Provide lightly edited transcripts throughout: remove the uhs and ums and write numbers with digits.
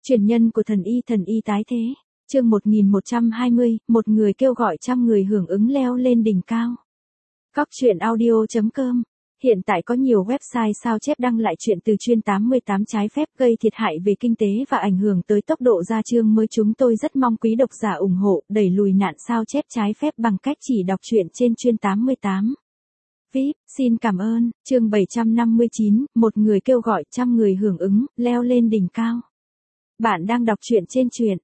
Truyền nhân của thần y tái thế. Chương 1120, một người kêu gọi trăm người hưởng ứng leo lên đỉnh cao. Coctruyện.audio.com. Hiện tại có nhiều website sao chép đăng lại chuyện từ Chuyên 88 trái phép gây thiệt hại về kinh tế và ảnh hưởng tới tốc độ ra chương mới. Chúng tôi rất mong quý độc giả ủng hộ đẩy lùi nạn sao chép trái phép bằng cách chỉ đọc truyện trên Chuyên 88. VIP, xin cảm ơn. Chương 759, một người kêu gọi trăm người hưởng ứng, leo lên đỉnh cao. Bạn đang đọc truyện trên Truyện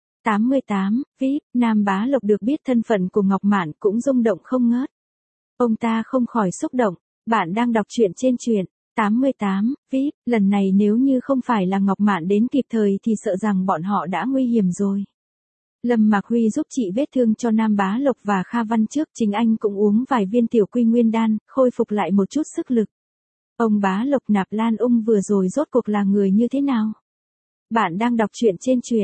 88, VIP. Nam Bá Lộc được biết thân phận của Ngọc Mạn cũng rung động không ngớt. Ông ta không khỏi xúc động. Bạn đang đọc truyện trên Truyện 88, VIP. Lần này nếu như không phải là Ngọc Mạn đến kịp thời thì sợ rằng bọn họ đã nguy hiểm rồi. Lâm Mạc Huy giúp trị vết thương cho Nam Bá Lộc và Kha Văn trước, chính anh cũng uống vài viên tiểu quy nguyên đan, khôi phục lại một chút sức lực. Ông Bá Lộc Nạp Lan Ung vừa rồi rốt cuộc là người như thế nào? Bạn đang đọc truyện trên Truyện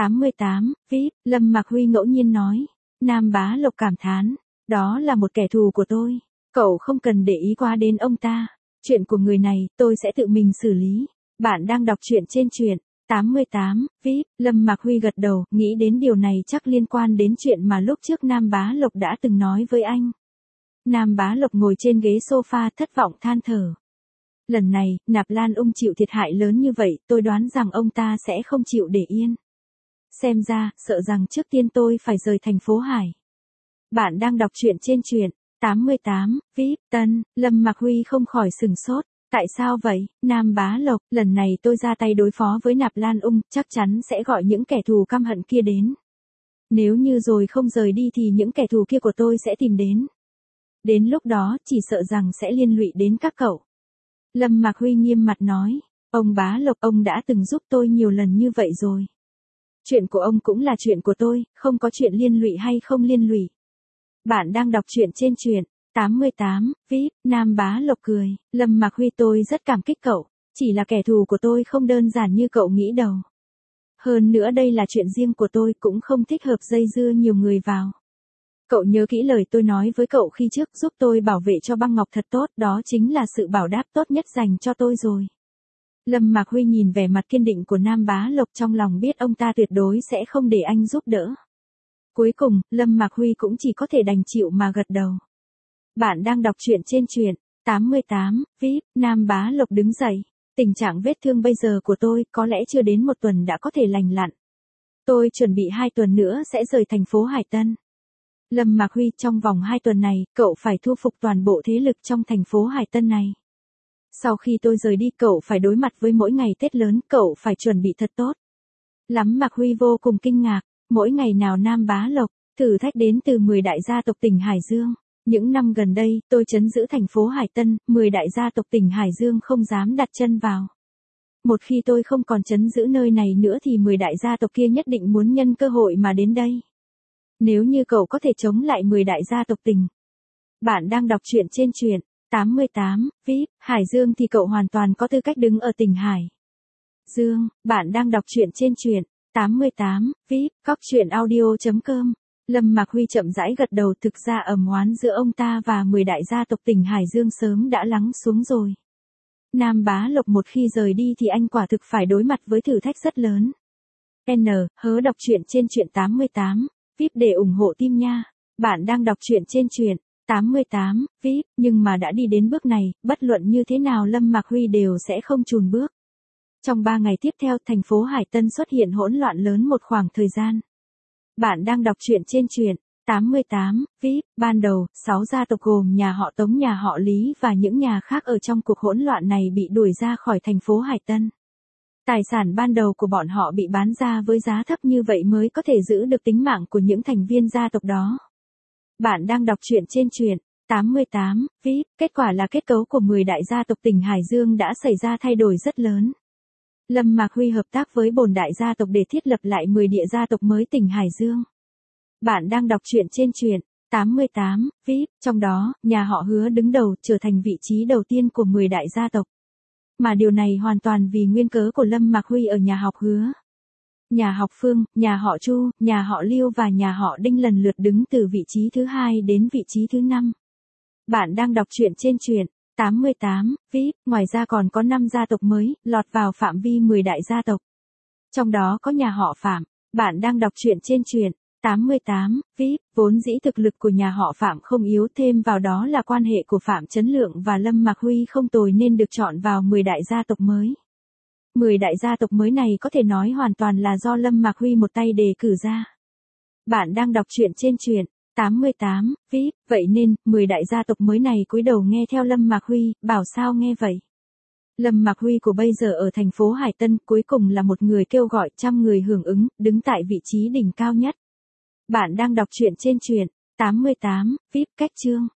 88, VIP. Lâm Mạc Huy ngẫu nhiên nói. Nam Bá Lộc cảm thán. Đó là một kẻ thù của tôi. Cậu không cần để ý quá đến ông ta. Chuyện của người này, tôi sẽ tự mình xử lý. Bạn đang đọc truyện trên Truyện 88, VIP. Lâm Mạc Huy gật đầu, nghĩ đến điều này chắc liên quan đến chuyện mà lúc trước Nam Bá Lộc đã từng nói với anh. Nam Bá Lộc ngồi trên ghế sofa thất vọng than thở. Lần này, Nạp Lan Ung chịu thiệt hại lớn như vậy, tôi đoán rằng ông ta sẽ không chịu để yên. Xem ra, sợ rằng trước tiên tôi phải rời thành phố Hải. Bạn đang đọc truyện trên Truyện 88, VIP. Tân, Lâm Mạc Huy không khỏi sừng sốt. Tại sao vậy, Nam Bá Lộc? Lần này tôi ra tay đối phó với Nạp Lan Ung, chắc chắn sẽ gọi những kẻ thù căm hận kia đến. Nếu như rồi không rời đi thì những kẻ thù kia của tôi sẽ tìm đến. Đến lúc đó, chỉ sợ rằng sẽ liên lụy đến các cậu. Lâm Mạc Huy nghiêm mặt nói. Ông Bá Lộc, ông đã từng giúp tôi nhiều lần như vậy rồi. Chuyện của ông cũng là chuyện của tôi, không có chuyện liên lụy hay không liên lụy. Bạn đang đọc truyện trên Truyện 88, VIP. Nam Bá Lộc cười. Lâm Mạc Huy, tôi rất cảm kích cậu. Chỉ là kẻ thù của tôi không đơn giản như cậu nghĩ đâu. Hơn nữa đây là chuyện riêng của tôi, cũng không thích hợp dây dưa nhiều người vào. Cậu nhớ kỹ lời tôi nói với cậu khi trước, giúp tôi bảo vệ cho băng ngọc thật tốt, đó chính là sự bảo đáp tốt nhất dành cho tôi rồi. Lâm Mạc Huy nhìn vẻ mặt kiên định của Nam Bá Lộc, trong lòng biết ông ta tuyệt đối sẽ không để anh giúp đỡ. Cuối cùng, Lâm Mạc Huy cũng chỉ có thể đành chịu mà gật đầu. Bạn đang đọc truyện trên Truyện 88, VIP. Nam Bá Lộc đứng dậy. Tình trạng vết thương bây giờ của tôi có lẽ chưa đến 1 tuần đã có thể lành lặn. Tôi chuẩn bị 2 tuần nữa sẽ rời thành phố Hải Tân. Lâm Mạc Huy, trong vòng 2 tuần này, cậu phải thu phục toàn bộ thế lực trong thành phố Hải Tân này. Sau khi tôi rời đi, cậu phải đối mặt với mỗi ngày Tết lớn, cậu phải chuẩn bị thật tốt. Lâm Mạc Huy vô cùng kinh ngạc. Mỗi ngày nào Nam Bá Lộc, thử thách đến từ 10 đại gia tộc tỉnh Hải Dương. Những năm gần đây, tôi trấn giữ thành phố Hải Tân, 10 đại gia tộc tỉnh Hải Dương không dám đặt chân vào. Một khi tôi không còn trấn giữ nơi này nữa thì 10 đại gia tộc kia nhất định muốn nhân cơ hội mà đến đây. Nếu như cậu có thể chống lại 10 đại gia tộc tỉnh. Bạn đang đọc truyện trên Truyện 88, VIP. Hải Dương thì cậu hoàn toàn có tư cách đứng ở tỉnh Hải Dương. Bạn đang đọc truyện trên Truyện 88, VIP. Coctruyện.audio.com. Lâm Mạc Huy chậm rãi gật đầu, thực ra ầm oán giữa ông ta và 10 đại gia tộc tỉnh Hải Dương sớm đã lắng xuống rồi. Nam Bá Lộc một khi rời đi thì anh quả thực phải đối mặt với thử thách rất lớn. Hớ đọc truyện trên Truyện 88, VIP để ủng hộ team nha. Bạn đang đọc truyện trên Truyện 88, VIP, nhưng mà đã đi đến bước này, bất luận như thế nào Lâm Mạc Huy đều sẽ không chùn bước. Trong 3 ngày tiếp theo, thành phố Hải Tân xuất hiện hỗn loạn lớn một khoảng thời gian. Bạn đang đọc truyện trên Truyện 88, VIP. Ban đầu, 6 gia tộc gồm nhà họ Tống, nhà họ Lý và những nhà khác ở trong cuộc hỗn loạn này bị đuổi ra khỏi thành phố Hải Tân. Tài sản ban đầu của bọn họ bị bán ra với giá thấp như vậy mới có thể giữ được tính mạng của những thành viên gia tộc đó. Bạn đang đọc truyện trên Truyện 88, VIP. Kết quả là kết cấu của 10 đại gia tộc tỉnh Hải Dương đã xảy ra thay đổi rất lớn. Lâm Mạc Huy hợp tác với Bồn đại gia tộc để thiết lập lại 10 địa gia tộc mới tỉnh Hải Dương. Bạn đang đọc truyện trên Truyện 88, VIP. Trong đó, nhà họ Hứa đứng đầu, trở thành vị trí đầu tiên của 10 đại gia tộc. Mà điều này hoàn toàn vì nguyên cớ của Lâm Mạc Huy ở nhà học Hứa. Nhà học Phương, nhà họ Chu, nhà họ Liêu và nhà họ Đinh lần lượt đứng từ vị trí thứ 2 đến vị trí thứ 5. Bạn đang đọc truyện trên Truyện 88, VIP. Ngoài ra còn có 5 gia tộc mới, lọt vào phạm vi 10 đại gia tộc. Trong đó có nhà họ Phạm. Bạn đang đọc truyện trên truyện 88, VIP, vốn dĩ thực lực của nhà họ Phạm không yếu, thêm vào đó là quan hệ của Phạm Chấn Lượng và Lâm Mạc Huy không tồi nên được chọn vào 10 đại gia tộc mới. 10 đại gia tộc mới này có thể nói hoàn toàn là do Lâm Mạc Huy một tay đề cử ra. Bạn đang đọc truyện trên truyện 88, VIP, vậy nên, 10 đại gia tộc mới này cúi đầu nghe theo Lâm Mạc Huy, bảo sao nghe vậy. Lâm Mạc Huy của bây giờ ở thành phố Hải Tân cuối cùng là một người kêu gọi trăm người hưởng ứng, đứng tại vị trí đỉnh cao nhất. Bạn đang đọc truyện trên truyện 88, VIP cách chương.